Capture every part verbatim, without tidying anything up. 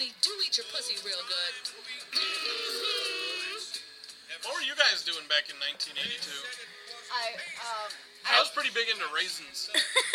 honey, do eat your pussy real good. What were you guys doing back in nineteen eighty-two? I, um... I, I was pretty big into raisins.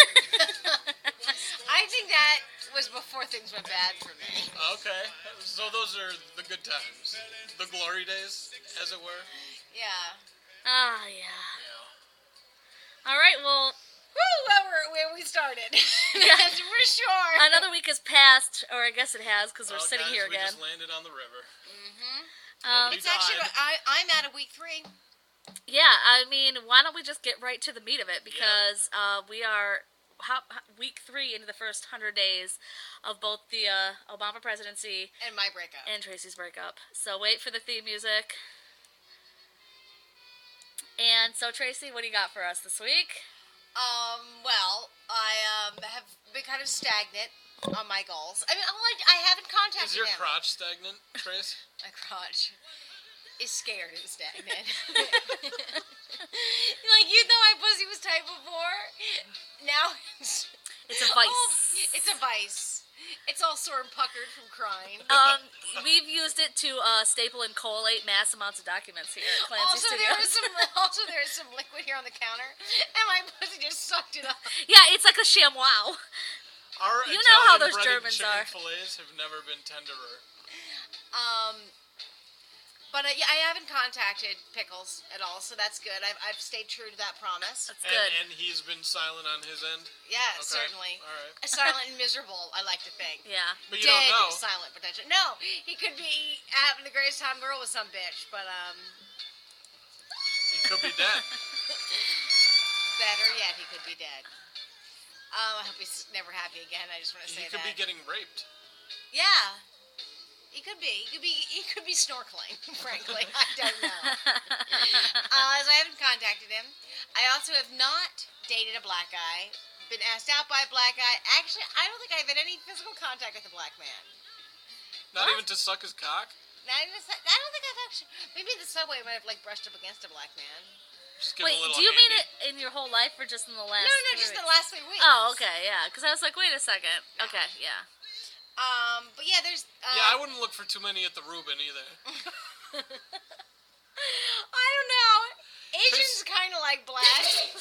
I think that was before things went bad for me. Okay. So those are the good times. The glory days, as it were. Yeah. Ah, yeah. Yeah. All right, well... Woo, where, were- where we started. That's for sure. Another week has passed, or I guess it has, because we're Oh, sitting guys, here we again. just landed on the river. Mm-hmm. Um, Nobody It's actually, died. I, I'm at a week three. yeah, I mean, why don't we just get right to the meat of it? Because uh, we are how, how- week three into the first hundred days of both the uh, Obama presidency And my breakup. and Tracy's breakup. So wait for the theme music. And so, Tracy, what do you got for us this week? Um, well, I um, have been kind of stagnant on my goals. I mean, all I, I haven't contacted Is your him. crotch stagnant, Trace? My crotch is scared and stagnant. Like, you thought my pussy was tight before? Now it's... It's a vice. Oh, it's a vice. It's all sore and puckered from crying. Um, we've used it to uh, staple and collate mass amounts of documents here at Clancy Also, there was Studios. some. Also, there is some liquid here on the counter, and my pussy just sucked it up. Yeah, it's like a ShamWow. Our You know how those Italian-breaded Germans chicken are. fillets have never been tenderer. Um, but uh, yeah, I haven't contacted Pickles at all, so that's good. I've I've stayed true to that promise. That's And, good. and he's been silent on his end? Yeah, Okay. certainly. All right. Silent and miserable, I like to think. Yeah. But you Dead, don't know. silent, potential. No, he could be having the greatest time girl with some bitch, but um, He could be dead. better yet, he could be dead. Um, I hope he's never happy again. I just want to say He could that. be getting raped. Yeah, he could be. He could be. He could be snorkeling. Frankly, I don't know. uh, so I haven't contacted him. I also have not dated a black guy. Been asked out by a black guy. Actually, I don't think I've had any physical contact with a black man. Not What? even to suck his cock? Not even, I don't think I've actually. Maybe in the subway I might have like brushed up against a black man. Just give Wait, him a little do you mean handy. it in your whole life or just in the last No, no, three just weeks? the last three weeks. Oh, okay, yeah. Because I was like, wait a second. Okay, yeah. Um, but yeah, there's. Uh, Yeah, I wouldn't look for too many at the Reuben either. I don't know. Asian's kind of like black.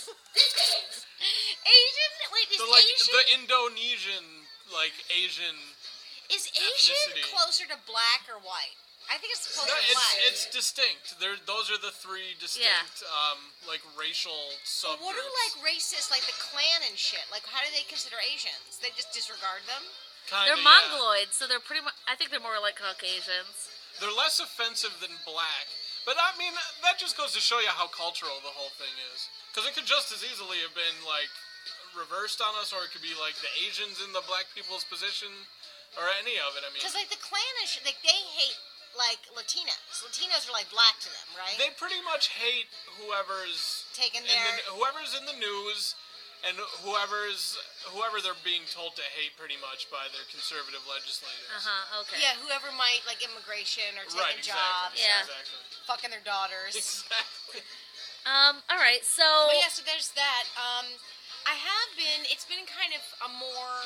Asian? Wait, is The like Asian the Indonesian like Asian. is Asian ethnicity. closer to black or white? I think it's closer No, to it's black. it's distinct. There, those are the three distinct um like racial Well, subgroups. what are like racists, like the Klan and shit? Like, how do they consider Asians? They just disregard them? Kinda, They're yeah. Mongoloids, so they're pretty much, I think they're more like Caucasians. They're less offensive than black. But I mean, that just goes to show you how cultural the whole thing is. Because it could just as easily have been like reversed on us, or it could be like the Asians in the black people's position, or any of it. I mean, Because, like, the Klan and shit, like, they hate, like, Latinos. Latinos are, like, black to them, right? they pretty much hate whoever's Taking in their... the, whoever's in the news. And whoever's whoever they're being told to hate, pretty much by their conservative legislators. Uh huh. Okay. Yeah, whoever might, like, immigration or taking Right. jobs, Exactly. Yeah. Exactly. fucking their daughters. Exactly. Um. All right. So. But yeah, so there's that. Um, I have been, it's been kind of a more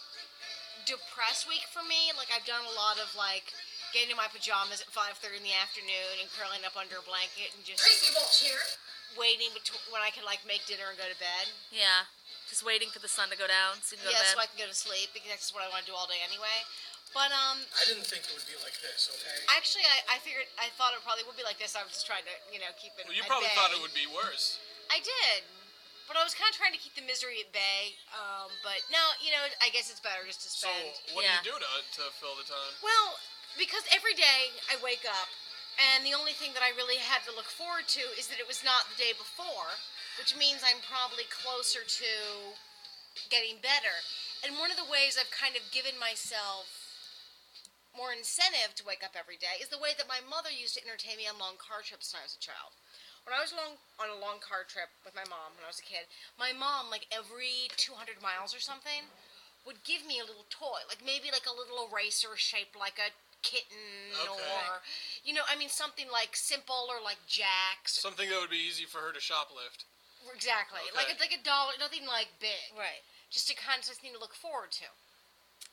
depressed week for me. Like, I've done a lot of, like, getting in my pajamas at five thirty in the afternoon and curling up under a blanket and just Tracy Walsh here. waiting between when I can, like, make dinner and go to bed. Yeah. Just waiting for the sun to go down so you can go Yeah, to so I bed. can go to sleep because that's what I want to do all day anyway. But, um, I didn't think it would be like this, okay? actually, I, I figured, I thought it probably would be like this. I was just trying to, you know, keep it Well, you at probably bay. thought it would be worse. I did. But I was kind of trying to keep the misery at bay. Um, but no, you know, I guess it's better just to So, spend. what Yeah. do you do to to fill the time? Well, because every day I wake up, and the only thing that I really had to look forward to is that it was not the day before, which means I'm probably closer to getting better. And one of the ways I've kind of given myself more incentive to wake up every day is the way that my mother used to entertain me on long car trips when I was a child. When I was long, on a long car trip with my mom when I was a kid, my mom, like every two hundred miles or something, would give me a little toy. Like maybe like a little eraser shaped like a kitten Okay. or, you know, I mean something like simple or like Jack's. Something that would be easy for her to shoplift. Exactly. Okay. Like it's like a dollar, nothing like big. Right. Just to kind of something to look forward to.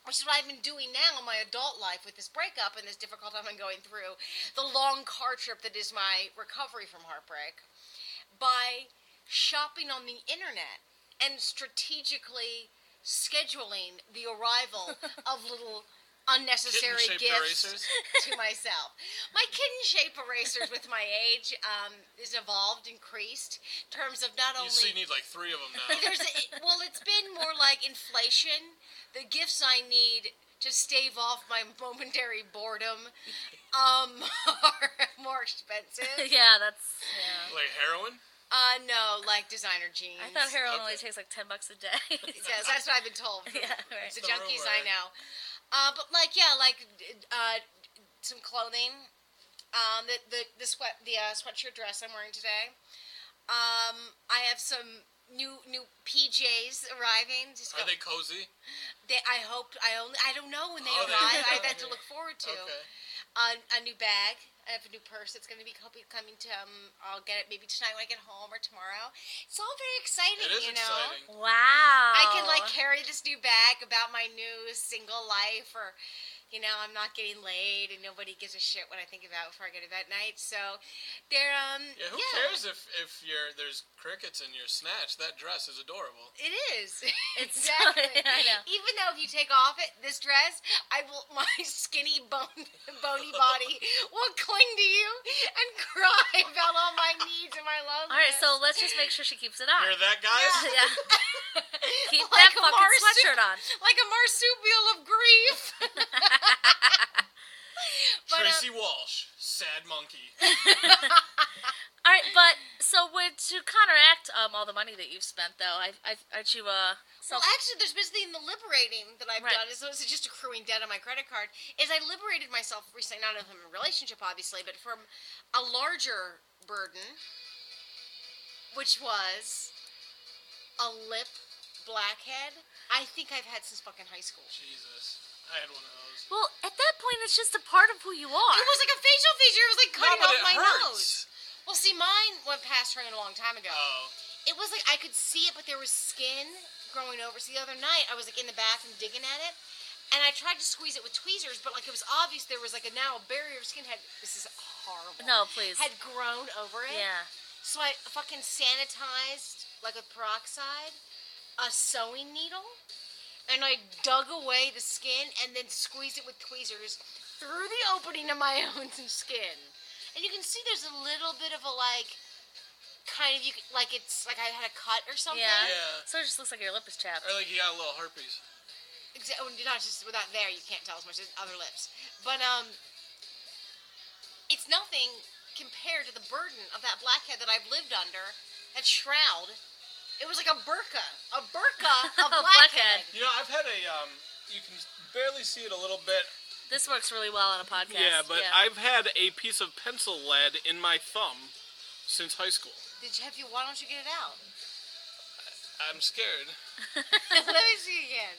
which is what I've been doing now in my adult life with this breakup and this difficult time I'm going through, the long car trip that is my recovery from heartbreak, by shopping on the internet and strategically scheduling the arrival of little unnecessary Kitten-shaped gifts erasers? to myself. My kitten-shaped erasers with my age um, is evolved, increased, in terms of not You, only... so you need like three of them now. There's a, well, it's been more like inflation. The gifts I need to stave off my momentary boredom um, are more expensive. Yeah, that's yeah. Like heroin? Uh, no, like designer jeans. I thought heroin only Okay. takes like ten bucks a day. Yes, that's what I've been told. From Yeah, right. the The junkies rumor. I know. Uh, but like, yeah, like uh, some clothing. Um, the the the sweat the uh, sweatshirt dress I'm wearing today. Um, I have some new new P Js arriving. Just Are go- they cozy? They, I hope I only I don't know when they Oh, they- arrive. I have that to look forward to. Okay. Uh, a new bag. I have a new purse that's going to be co- coming to. Um, I'll get it maybe tonight when I get home or tomorrow. It's all very exciting, It is you know. exciting. Wow. I can like carry this new bag about my new single life, or you know, I'm not getting laid, and nobody gives a shit what I think about before I go to bed at night. So, they're um. Yeah, who cares if if you're there's crickets in your snatch? That dress is adorable. It is. It's- exactly. I know. Even though if you take off it, this dress, I will. My skinny bone, bony body will cling to you and cry about all my needs and my loneliness. All right, so let's just make sure she keeps it on. Hear that, guys? Yeah. Keep Like that a fucking marsu- sweatshirt on. like a marsupial of grief. But, um, Tracy Walsh, sad monkey. All right, but so would to counteract um all the money that you've spent though, I I aren't you uh Well, self actually, there's basically in the liberating that I've Right. done. So this is just accruing debt on my credit card. Is I liberated myself recently, not from a relationship, obviously, but from a larger burden, which was a lip blackhead. I think I've had since fucking high school. Jesus, I had one of those. Well, at that point it's just a part of who you are. It was like a facial feature. It was like No, cutting but off it my hurts. nose. Well, see, mine went past turning a long time ago. Oh, It was like I could see it, but there was skin growing over. So the other night, I was like in the bathroom digging at it, and I tried to squeeze it with tweezers, but like it was obvious there was like a now a barrier of skin had. This is horrible. No, please. Had grown over it. Yeah. So I fucking sanitized like with peroxide, a sewing needle, and I dug away the skin and then squeezed it with tweezers through the opening of my own skin. And you can see there's a little bit of a like, kind of you c- like it's like I had a cut or something. Yeah. yeah. So it just looks like your lip is chapped. Or like you got a little herpes. Exa- oh, not just without there, you can't tell as much as other lips. But um, it's nothing compared to the burden of that blackhead that I've lived under. That shroud. It was like a burqa, a burqa of A blackhead. You know, I've had a um. You can barely see it a little bit. This works really well on a podcast. Yeah, but I've had a piece of pencil lead in my thumb since high school. Did you have you? Why don't you get it out? I'm scared. Let me see again.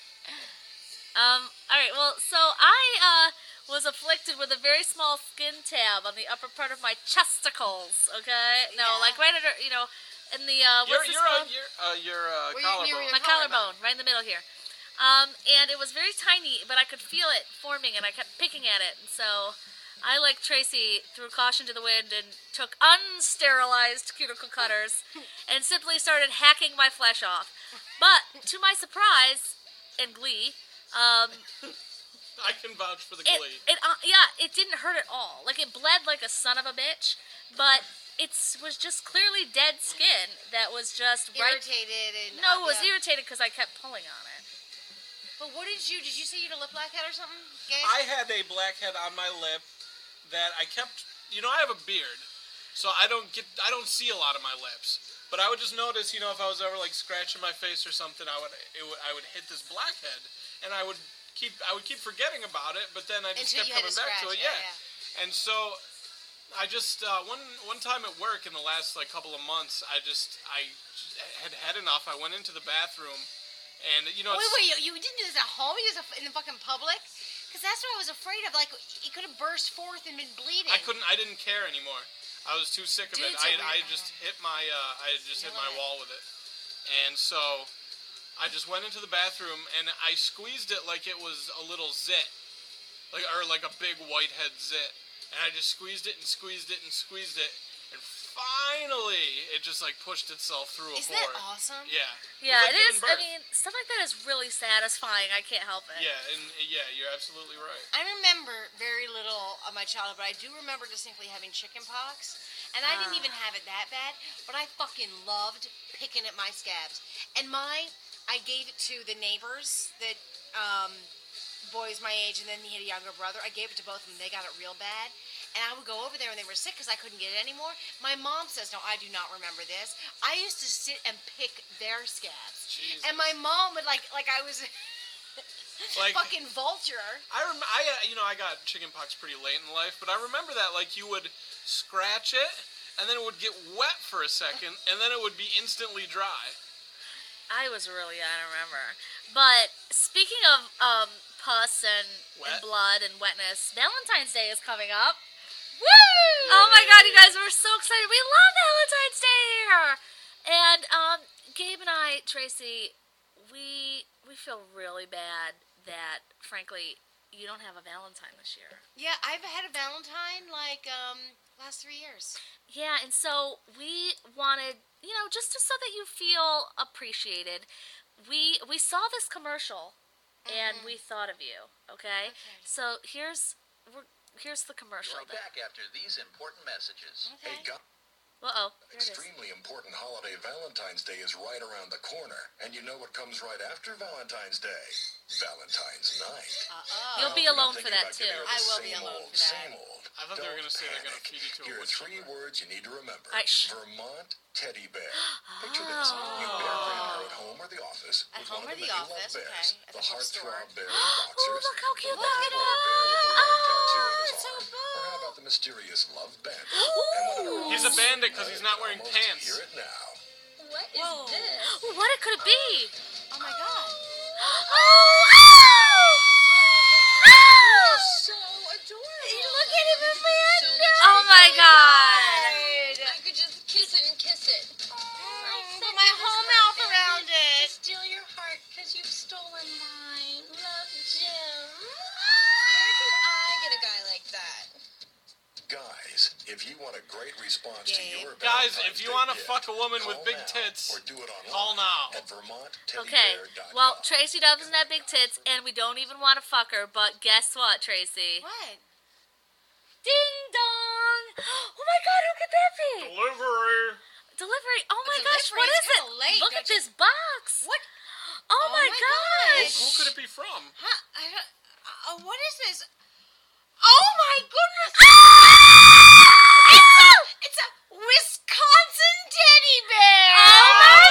Um, alright, well, so I, uh, was afflicted with a very small skin tab on the upper part of my chesticles, okay? No, Yeah. like right under, you know, in the, uh, Your what's this your uh, called? your uh, your uh, Were you- collarbone. you were- My collarbone, right in the middle here. Um, and it was very tiny, but I could feel it forming, and I kept picking at it. And so I, like Tracy, threw caution to the wind and took unsterilized cuticle cutters and simply started hacking my flesh off. But to my surprise and glee, um, I can vouch for the it, glee. it uh, yeah, it didn't hurt at all. Like it bled like a son of a bitch, but it was just clearly dead skin that was just right. Irritated and No, it was yeah. irritated because I kept pulling on it. But what did you? Did you say you had a lip blackhead or something? Gabe? I had a blackhead on my lip that I kept. You know, I have a beard, so I don't get. I don't see a lot of my lips. But I would just notice, you know, if I was ever like scratching my face or something, I would, it would I would hit this blackhead, and I would keep. I would keep forgetting about it, but then I just Until kept you had coming to back to scratch, it. yeah, Yeah. And so I just uh, one one time at work in the last like couple of months, I just I just had had enough. I went into the bathroom, and you know, Wait, it's, wait, you, you didn't do this at home? You did this in the fucking public? Because that's what I was afraid of. Like, it could have burst forth and been bleeding. I couldn't. I didn't care anymore. I was too sick of Dudes it. I are I weird. just hit my uh, I just hit my Killing it. wall with it, and so I just went into the bathroom and I squeezed it like it was a little zit, like or like a big whitehead zit, and I just squeezed it and squeezed it and squeezed it, and finally it just like pushed itself through a Isn't pore. that awesome? Yeah. Yeah, It's like it is. giving I birth. mean, stuff like that is really satisfying. I can't help it. Yeah, and yeah, you're absolutely right. I remember very little of my childhood, but I do remember distinctly having chicken pox. And I didn't Ah. even have it that bad, but I fucking loved picking at my scabs. And my, I gave it to the neighbors that, um, boys my age, and then he had a younger brother. I gave it to both of them. They got it real bad. And I would go over there when they were sick because I couldn't get it anymore. My mom says, no, I do not remember this. I used to sit and pick their scabs. Jesus. And my mom would, like, like I was Like fucking vulture. I rem- I uh, you know I got chickenpox pretty late in life, but I remember that like you would scratch it and then it would get wet for a second and then it would be instantly dry. I was really, I don't remember. But speaking of um, pus and, and Wet? blood and wetness, Valentine's Day is coming up. Woo! Oh my God, you guys, we're so excited. We love Valentine's Day here. And um, Gabe and I, Tracy, we we feel really bad that, frankly, you don't have a Valentine this year. Yeah, I've had a Valentine like um last three years. Yeah, and so we wanted, you know, just to, so that you feel appreciated, we we saw this commercial and we thought of you, okay? Okay. So here's we're, here's the commercial. Right back after these important messages. Okay. Hey, God, Uh-oh, there it is. extremely important holiday Valentine's Day is right around the corner. And you know what comes right after Valentine's Day? Valentine's night. Uh-oh. You'll be You're alone not for thinking that, about giving too. her I the will be same alone old, for that. Same old. I thought they were Don't gonna say they're gonna panic. feed you to a Here are wood three chipper. words you need to remember. All right, shh. Vermont teddy bear. Picture this. You bear grandma at home or the office. At with home one or of the you love office, bears. okay, at The the bookstore. heartthrob bear in Oh, boxers. look how cute the that lovable is. bear with the love tattoo on his it's so arm. cool. Or how about the mysterious love bandit? Ooh. He's a bandit because he's not wearing Almost pants. Hear it now. What is Whoa. this? Ooh, what it could it be? Oh my god. Oh, oh! Oh! So adorable. Look at him in my So much Oh my bigger. God! I could just kiss it and kiss it. Put my whole mouth around it. To steal your heart because you've stolen mine. Love, Jim. Where can I get a guy like that? Guys, if you want a great response to Gabe. your Guys, Valentine's if you Day want to gift, fuck a woman with call big now tits, or do it online call now. at vermont teddy Okay, bear dot com. well, Tracy doesn't have big tits, and we don't even want to fuck her, but guess what, Tracy? What? Ding dong! Oh my God, who could that be? Delivery. Delivery. Oh my A gosh, delivery? what It's is it? kinda late, Look don't at you- this box. What? Oh, Oh my my gosh. Who could it be from? Huh? I don't, uh, what is this? Oh my goodness! It's a, it's a Wisconsin teddy bear! Oh my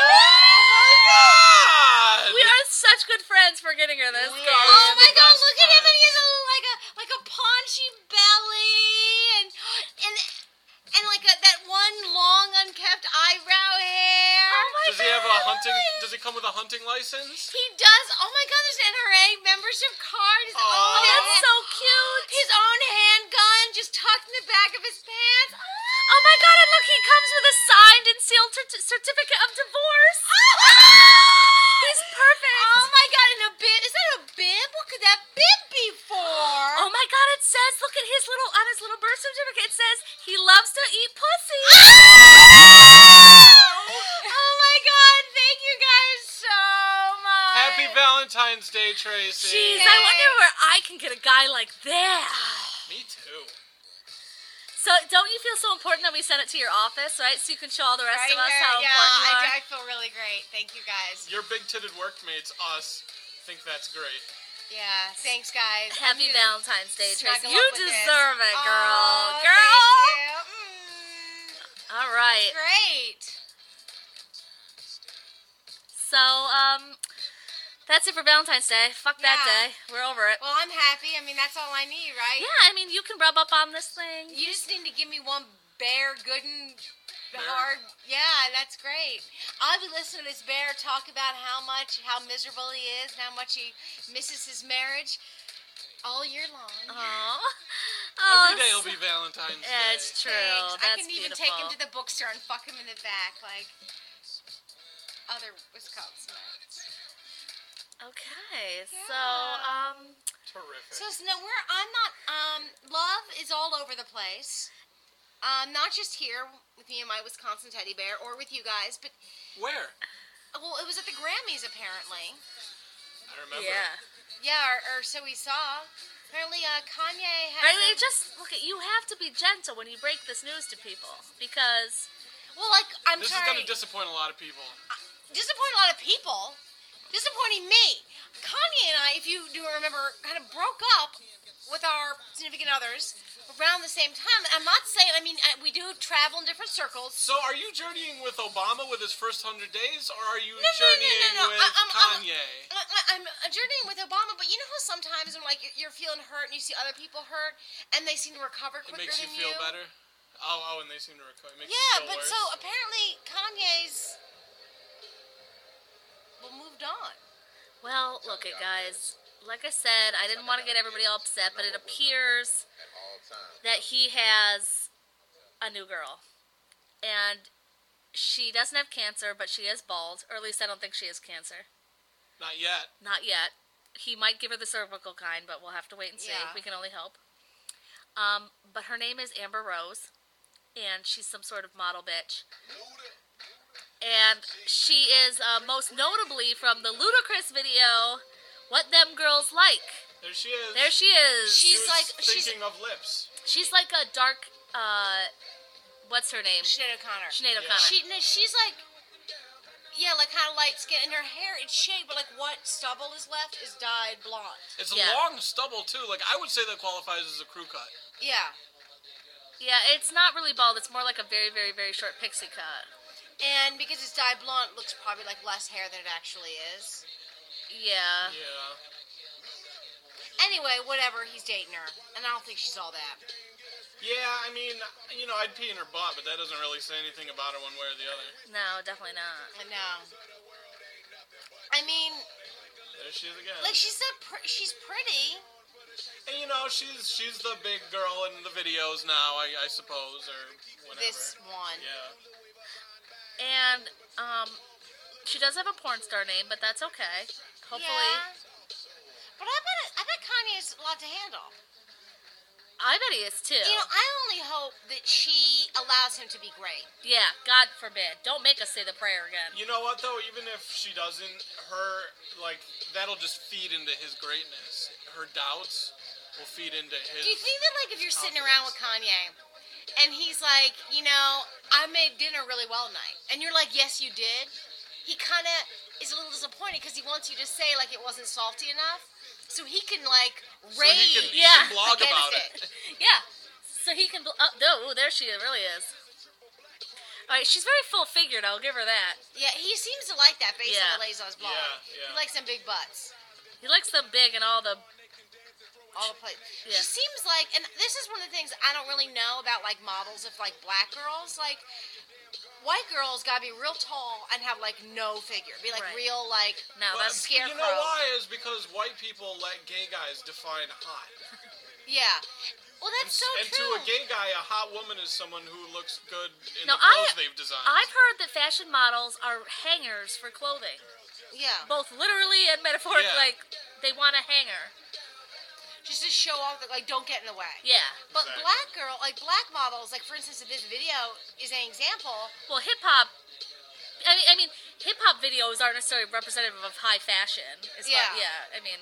God! We are such good friends for getting her this. We Gabe. are. Oh my the god, best look at him, and he has friends. a like a like a paunchy belly and and and like a, that one long unkept eyebrow hair. Oh my Does he have a God. hunting? Does he come with a hunting license? He does. Oh my god, there's an N R A membership card. His Aw. own That's hand- so cute. His own handgun just tucked in the back of his pants. Oh my God, and look, he comes with a signed and sealed cer- certificate of divorce. He's perfect. Oh my god, and a bib. Is that a bib? What could that bib be for? Oh my God, it says, look at his little, on his little birth certificate, it says he loves to eat pussy. Oh my god, thank you guys so much. Happy Valentine's Day, Tracy. Jeez, I wonder where I can get a guy like that. Me too. So don't you feel so important that we sent it to your office, right? So you can show all the rest Right of us here, how yeah, important you I, are? I feel really great. Thank you guys. Your big-titted workmates, us, think that's great. Yeah, thanks guys. Happy I'm gonna Valentine's Day, snuggle Tracy. up You with this. deserve it, girl. Oh, girl. Thank you. Mm, All right. great. So, um, that's it for Valentine's Day. Fuck that Yeah. day. We're over it. Well, I'm happy. I mean, that's all I need, right? Yeah, I mean, you can rub up on this thing. You just need to give me one bear good and Bear. hard. Yeah, that's great. I'll be listening to this bear talk about how much, how miserable he is, and how much he misses his marriage all year long. Aww. Every day will be Valentine's Day. Yeah, it's true. Thanks. That's I can even beautiful. take him to the bookstore and fuck him in the back like other Wisconsinites. Okay, so Yeah. um, Terrific. So, so no, we're I'm not. Um, love is all over the place. Um, not just here with me and my Wisconsin teddy bear, or with you guys, but Where? well, it was at the Grammys apparently. I remember. yeah. Yeah, or, or so we saw. Apparently, uh, Kanye has. I mean, a- just look at you. Have to be gentle when you break this news to people because well, like I'm This is sorry. going to disappoint a lot of people. disappoint a lot of people. Disappointing me. Kanye and I, if you do remember, kind of broke up with our significant others around the same time. I'm not saying, I mean, I- we do travel in different circles. So, are you journeying with Obama with his first hundred days, or are you No, no, no, no, journeying no, no. with I- I'm- I'm- Kanye? I- I'm journeying with Obama, but you know how sometimes when like you're feeling hurt and you see other people hurt and they seem to recover It quicker makes you than feel you. better. Oh, oh, and they seem to recover. It makes Yeah, you feel but worse. so apparently Kanye's well moved on. well, look at guys. Like I said, I didn't want to get everybody all upset, but it appears that he has a new girl, and she doesn't have cancer, but she is bald, or at least I don't think she has cancer. Not yet. Not yet. He might give her the cervical kind, but we'll have to wait and see. Yeah. We can only hope. Um, but her name is Amber Rose, and she's some sort of model bitch. And she is uh, most notably from the Ludacris video, "What Them Girls Like." There she is. There she is. She She's was like- she's- thinking of lips. She's like a dark, uh, what's her name? Sinead O'Connor. Sinead Yeah. O'Connor. She, no, she's like, yeah, like kind of light skin, and her hair it's shaved, but like what stubble is left is dyed blonde. It's Yeah. a long stubble too. Like I would say that qualifies as a crew cut. Yeah, Yeah, it's not really bald. It's more like a very, very, very short pixie cut. and because it's dyed blonde, it looks probably like less hair than it actually is. Yeah. Yeah. Anyway, whatever, he's dating her, and I don't think she's all that. Yeah, I mean, you know, I'd pee in her butt, but that doesn't really say anything about her one way or the other. No, definitely not. I know. I mean, There she is again. like she's a pr- she's pretty. And you know, she's she's the big girl in the videos now, I, I suppose, or whatever. This one. Yeah. And um, she does have a porn star name, but that's okay. Hopefully, Yeah. But I bet I bet Kanye's a lot to handle. I bet he is too. You know, I only hope that she allows him to be great. Yeah, God forbid. Don't make us say the prayer again. You know what though? Even if she doesn't, her like that'll just feed into his greatness. Her doubts will feed into his. Do you think that, like, if you're sitting around with Kanye, and he's like, you know, I made dinner really well tonight, and you're like, yes, you did, he kind of is a little disappointed because he wants you to say, like, it wasn't salty enough, so he can, like, So rage he can, he Yeah. can blog against about it. it. Yeah. So he can. Oh, no, there she really is. All right, she's very full figured. I'll give her that. Yeah, he seems to like that based Yeah. on the Lazos blog. Yeah, yeah. He likes them big butts. He likes them big and all the. All the places. Yeah. She seems like, and this is one of the things I don't really know about, like, models of, like, black girls. Like, white girls gotta be real tall and have, like, no figure. Be, like, Right. real, like, No, Well, that's scarecrow. You know why? Is because white people let gay guys define hot. Yeah. Well, that's so and true. to a gay guy, a hot woman is someone who looks good in No, the clothes I- they've designed. I've heard that fashion models are hangers for clothing, Yeah. both literally and metaphorically. Yeah. Like they want a hanger. Just to show off that, like, don't get in the way. Yeah. But Exactly. black girl, like, black models, like, for instance, in this video is an example. Well, hip hop. I mean, I mean, hip hop videos aren't necessarily representative of high fashion. As far- Yeah. yeah. I mean,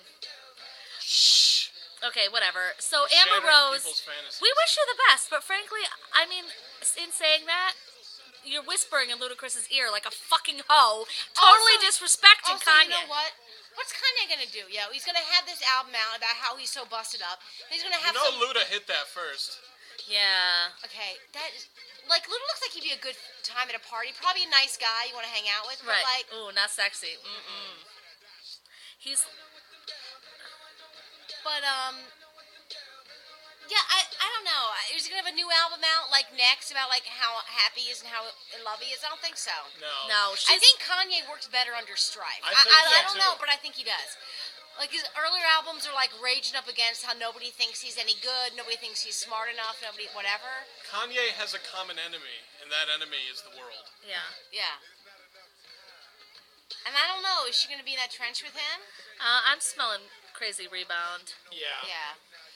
Shh. okay, whatever. So You're Amber shattering Rose, people's fantasies. we wish you the best. But frankly, I mean, in saying that, you're whispering in Ludacris's ear like a fucking hoe, totally Also- disrespecting Also, Kanye. you know what? What's Kanye gonna do? Yo, he's gonna have this album out about how he's so busted up. He's gonna You have know, some. Luda hit that first. Yeah. Okay, that is like Luda looks like he'd be a good time at a party. Probably a nice guy you want to hang out with. But Right. like, Ooh, not sexy. Mm-mm. He's. but um, yeah, I I don't know. Is he gonna have a new album out like next about like how happy he is and how in love he is? I don't think so. No. No, she's. I think Kanye works better under strife. I I, think I, so, I don't too. know, but I think he does. Like his earlier albums are like raging up against how nobody thinks he's any good, nobody thinks he's smart enough, nobody whatever. Kanye has a common enemy, and that enemy is the world. Yeah. Yeah. And I don't know, is she going to be in that trench with him? Uh, I'm smelling crazy rebound. Yeah. Yeah.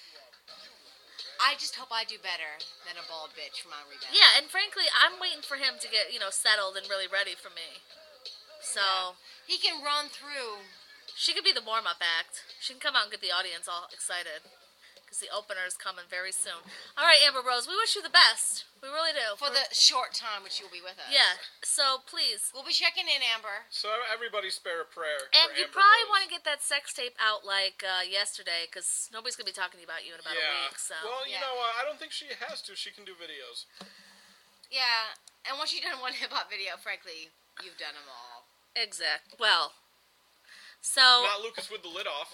I just hope I do better than a bald bitch from on Rebound. Yeah, and frankly, I'm waiting for him to get, you know, settled and really ready for me. So, He can run through. she could be the warm-up act. She can come out and get the audience all excited. Because the opener is coming very soon. All right, Amber Rose, we wish you the best. We really do. For the short time which you'll be with us. Yeah, so please. We'll be checking in, Amber. So everybody spare a prayer. And for you Amber probably Rose. want to get that sex tape out like uh, yesterday, because nobody's going to be talking about you in about yeah. a week. So. Well, you Yeah. know, uh, I don't think she has to. She can do videos. Yeah, and once you've done one hip-hop video, frankly, you've done them all. Exact. Well, so. Not Lucas with the lid off.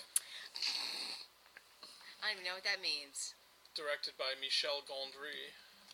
I don't even know what that means. Directed by Michel Gondry.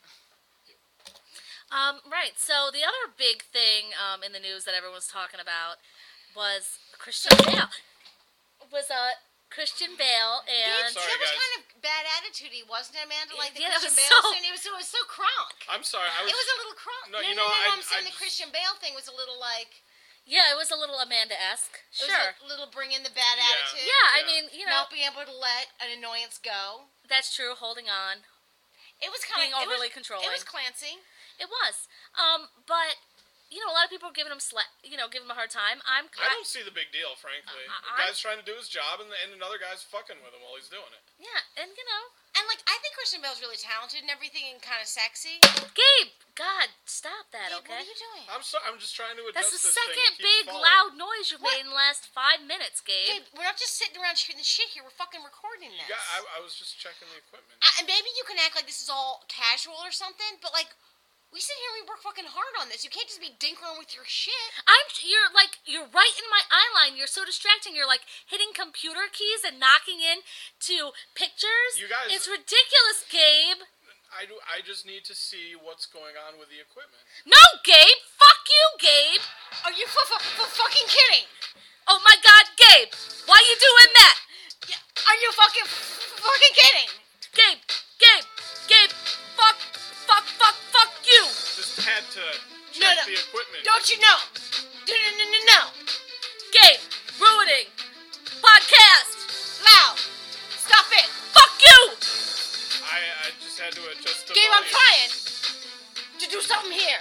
Um, right, so the other big thing um, in the news that everyone's talking about was Christian Bale. Was uh, Christian Bale and... Sorry, that was guys. kind of bad attitude, wasn't it, Amanda? Like the Yeah, it Christian was Bale so- thing. It was, it was so crunk. I'm sorry. I was. It was a little crunk. No, No, you no, know, no, no, I- I'm saying I the just- Christian Bale thing was a little like... Yeah, it was a little Amanda-esque. It Sure. was a little bring in the bad Yeah. attitude. Yeah, I Yeah. mean, you know, Not being able to let an annoyance go. that's true, holding on. It was kind Being of... overly it was, controlling. It was Clancy. It was. Um, but, you know, a lot of people are giving him sla- you know, giving him a hard time. I'm... I don't see the big deal, frankly. I- the guy's trying to do his job, and, and another guy's fucking with him while he's doing it. Yeah, and, you know... And, like, I think Christian Bale's really talented and everything and kind of sexy. Gabe! God, stop that, Gabe, okay? what are you doing? I'm so, I'm just trying to adjust That's the this thing. second It keeps big, falling. loud noise you've What? made in the last five minutes, Gabe. Gabe, we're not just sitting around shooting the shit here. We're fucking recording this. Yeah, I, I was just checking the equipment. Uh, and maybe you can act like this is all casual or something, but, like, we sit here and we work fucking hard on this. You can't just be dinkering with your shit. I'm you're like you're right in my eye line. You're so distracting. You're like hitting computer keys and knocking in to pictures. You guys- It's ridiculous, Gabe. I do. I just need to see what's going on with the equipment. No, Gabe. Fuck you, Gabe. Are you f- f- f- fucking kidding? Oh my God, Gabe. Why you doing that? Yeah, are you fucking f- fucking kidding? Gabe, Gabe, Gabe. Fuck, fuck, fuck, fuck you. Just had to check No, no. the equipment. Don't you know? No, no, no, no, no. Gabe, ruining podcast. Loud. Stop it. Fuck you. I, I just had to adjust the Gabe, I'm volume. trying to do something here.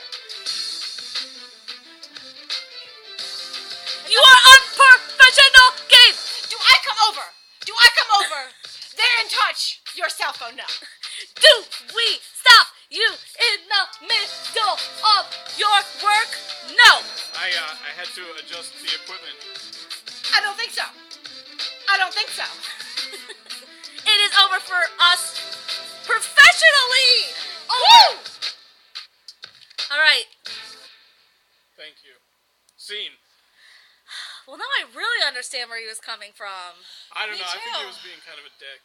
You are unprofessional, Gabe. Do I come over? Do I come over? There and touch your cell phone now. Do we stop you in the middle of your work? No. I uh, I had to adjust the equipment. I don't think so. I don't think so. It is over for us professionally. Woo! All right. Thank you. Scene. Well, now I really understand where he was coming from. I don't Me know. I think he too. was being kind of a dick.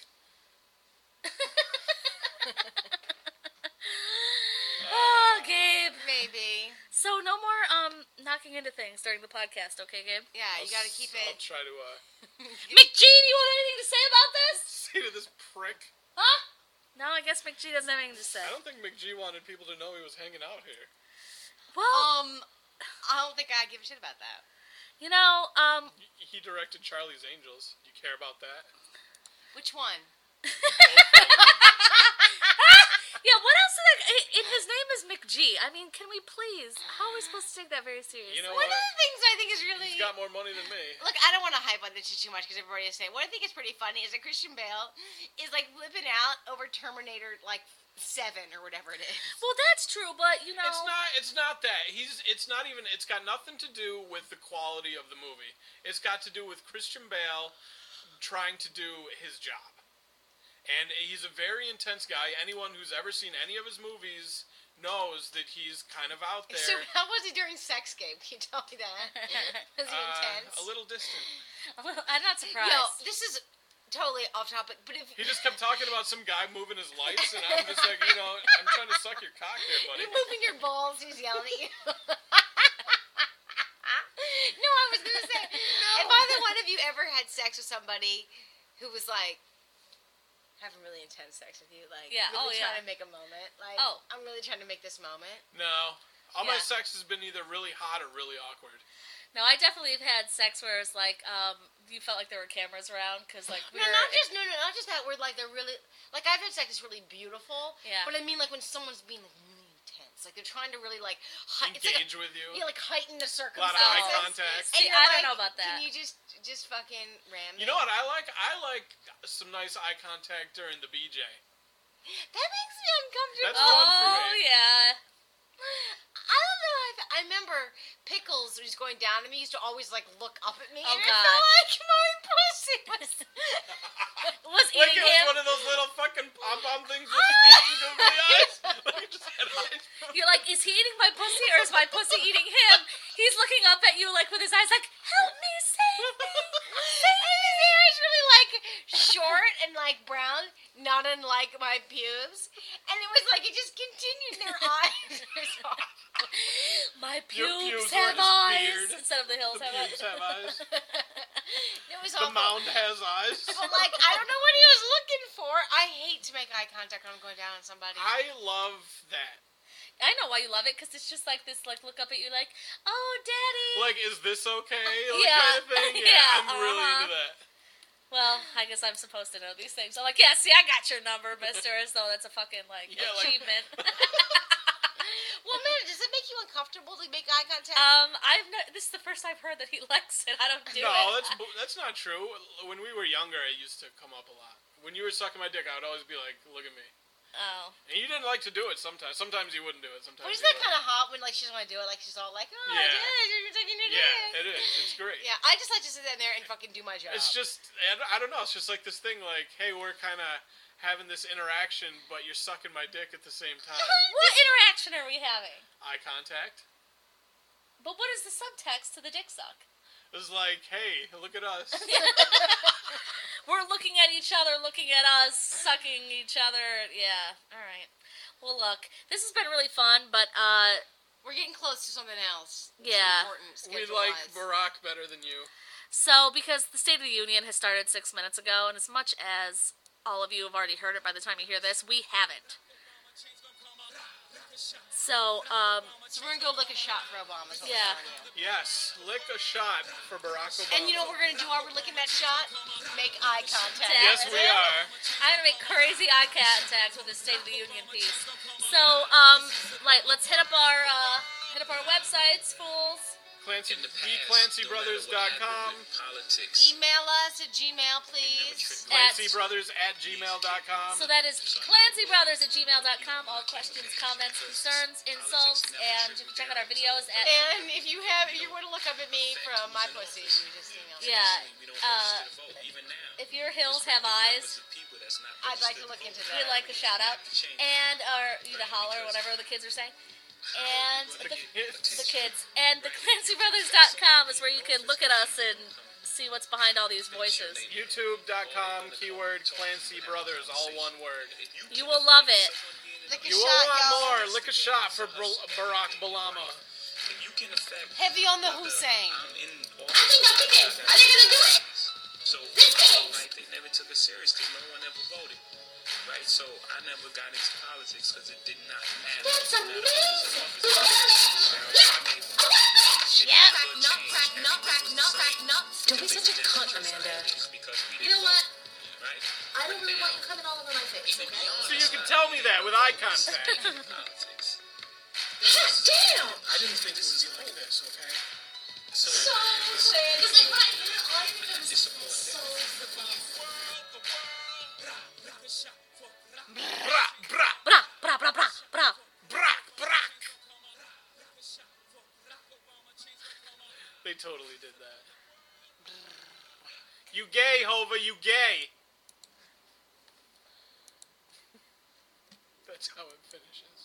Oh, Gabe. Maybe. So no more um knocking into things during the podcast, okay, Gabe? Yeah, you gotta keep I'll it. try to uh, McGee, do you have anything to say about this? say to this prick. Huh? No, I guess McGee doesn't have anything to say. I don't think McGee wanted people to know he was hanging out here. Well, Um, I don't think I give a shit about that. you know, um, He directed Charlie's Angels. You care about that? Which one? yeah, what else did I... i- i- His name is McGee. I mean, can we please... How are we supposed to take that very seriously? You know One what? of the things I think is really... He's got more money than me. Look, I don't want to hype on this shit too much because everybody is saying. What I think is pretty funny is that Christian Bale is like flipping out over Terminator like seven or whatever it is. Well, that's true, but, you know... It's not. It's not that. He's. It's not even. It's got nothing to do with the quality of the movie. It's got to do with Christian Bale trying to do his job. And he's a very intense guy. Anyone who's ever seen any of his movies knows that he's kind of out there. So how was he during Sex Game? Can you tell me that? Was he uh, intense? a little distant. I'm not surprised. Yo, this is totally off topic, but if He just kept talking about some guy moving his lights, and I'm just like, you know, I'm trying to suck your cock here, buddy. you're moving your balls, he's yelling at you. No, I was gonna say, if either one of you ever had sex with somebody who was like having really intense sex with you, like Yeah, really oh, trying yeah. to make a moment, like Oh. I'm really trying to make this moment. No. All my Yeah. sex has been either really hot or really awkward. No, I definitely have had sex where it's like, um, you felt like there were cameras around because like we No, were. not just no, no, not just that. Where like they're really like I've had sex that's really beautiful. Yeah. But I mean like when someone's being like really intense, like they're trying to really like hei- it's like Engage with you. a, yeah, like heighten the A lot circumstances. of eye Oh. contact. And See, you're I don't like, know about that. Can you just just fucking ram me? You know what I like? I like some nice eye contact during the B J. That makes me uncomfortable. That's fun for Oh me. yeah. I don't know. I, I remember Pickles, who's going down to me, used to always like look up at me, Oh, and God. it felt like my pussy was. Was Like eating it was him. one of those little fucking pom pom things with feet and googly eyes. Like it just had eyes. You're like, is he eating my pussy or is my pussy eating him? He's looking up at you like with his eyes like, help me, save me. And his hair is really like short and like brown, not unlike my pubes. And it was like it just continued. Their eyes were so My Your pubes pubes have were just eyes beard. instead of the hills The have pubes eyes. have eyes. It was The awful. mound has eyes. But like I don't know what he was looking for. I hate to make eye contact when I'm going down on somebody. I love that. I know why you love it because it's just like this, like look up at you, like, oh, daddy. Like, is this okay? Like, Yeah. kind of thing. Yeah, Yeah, I'm really uh-huh. into that. Well, I guess I'm supposed to know these things. I'm like, yeah, see, I got your number, mister, as though that's a fucking, like, Yeah, like- achievement. Well, man, does it make you uncomfortable to make eye contact? um, I've no, this is the first I've heard that he likes it. I don't do no, it. that's bu- that's not true. When we were younger, it used to come up a lot. When you were sucking my dick, I would always be like, "Look at me." Oh. And you didn't like to do it sometimes. Sometimes you wouldn't do it. Sometimes. But isn't you that would. kind of hot when like she doesn't want to do it? Like she's all like, "Oh, I Yeah. did it. You're taking your Yeah, dick." it is. It's great. Yeah, I just like to sit down there and fucking do my job. It's just, I don't- I don't know. It's just like this thing, like, hey, we're kind of having this interaction, but you're sucking my dick at the same time. What interaction are we having? Eye contact. But what is the subtext to the dick suck? It's like, hey, look at us. We're looking at each other, looking at us, sucking each other. Yeah. All right. Well, look, this has been really fun, but uh, We're getting close to something else. It's Yeah. important We like schedule-wise. Barack better than you. so because the State of the Union has started six minutes ago, and as much as all of you have already heard it by the time you hear this, we haven't. So, um, So we're gonna go lick a shot for Obama. is what we're Yeah. telling you. Yes, lick a shot for Barack Obama. And you know what we're gonna do while we're licking that shot? Make eye contact. Yeah. Yes, we are. I'm gonna make crazy eye contact with the State of the Union piece. So, um, like, let's hit up our uh, hit up our websites, fools. Clancy, the Clancy Brothers dot com. Politics. Email us at Gmail, please. Clancy Brothers at gmail dot com. So that is Clancy Brothers at gmail dot com. All questions, comments, concerns, insults, and you can check out our videos at And if you have, if you were to look up at me from my pussy, you just email me. yeah. Uh, if your hills have eyes, I'd like to look into that. we'd like a shout out, and or you to holler, whatever the kids are saying. And the, the kids. And the Clancy Brothers dot com is where you can look at us and see what's behind all these voices. YouTube dot com, keyword Clancy Brothers, all one word. You will love it. Lick a You will shot, want y'all. more. Lick a shot for Bar- Barack Obama. You can affect. Heavy on the Hussein. I'm in all I think I'm picking. Are they gonna do it? So, This case. like, they never took it serious because no one ever voted. Right? So, I never got into politics because it did not matter. That's It did not amazing. matter. Yeah. Crack, nut, crack, nut, crack, nut, crack, nuts. Don't be such a cunt, Amanda. You know what? Right? I don't really want you coming all over my face, okay? So you can tell me that with eye contact. Politics. God damn! I didn't think it would be like this, okay? So, So sad. Because like when I hear all you I do is disappoint so Bra, bra, Bra, bra, bra, bra, bra. Brack, brack. They totally did that. You gay, Hova, you gay. That's how it finishes.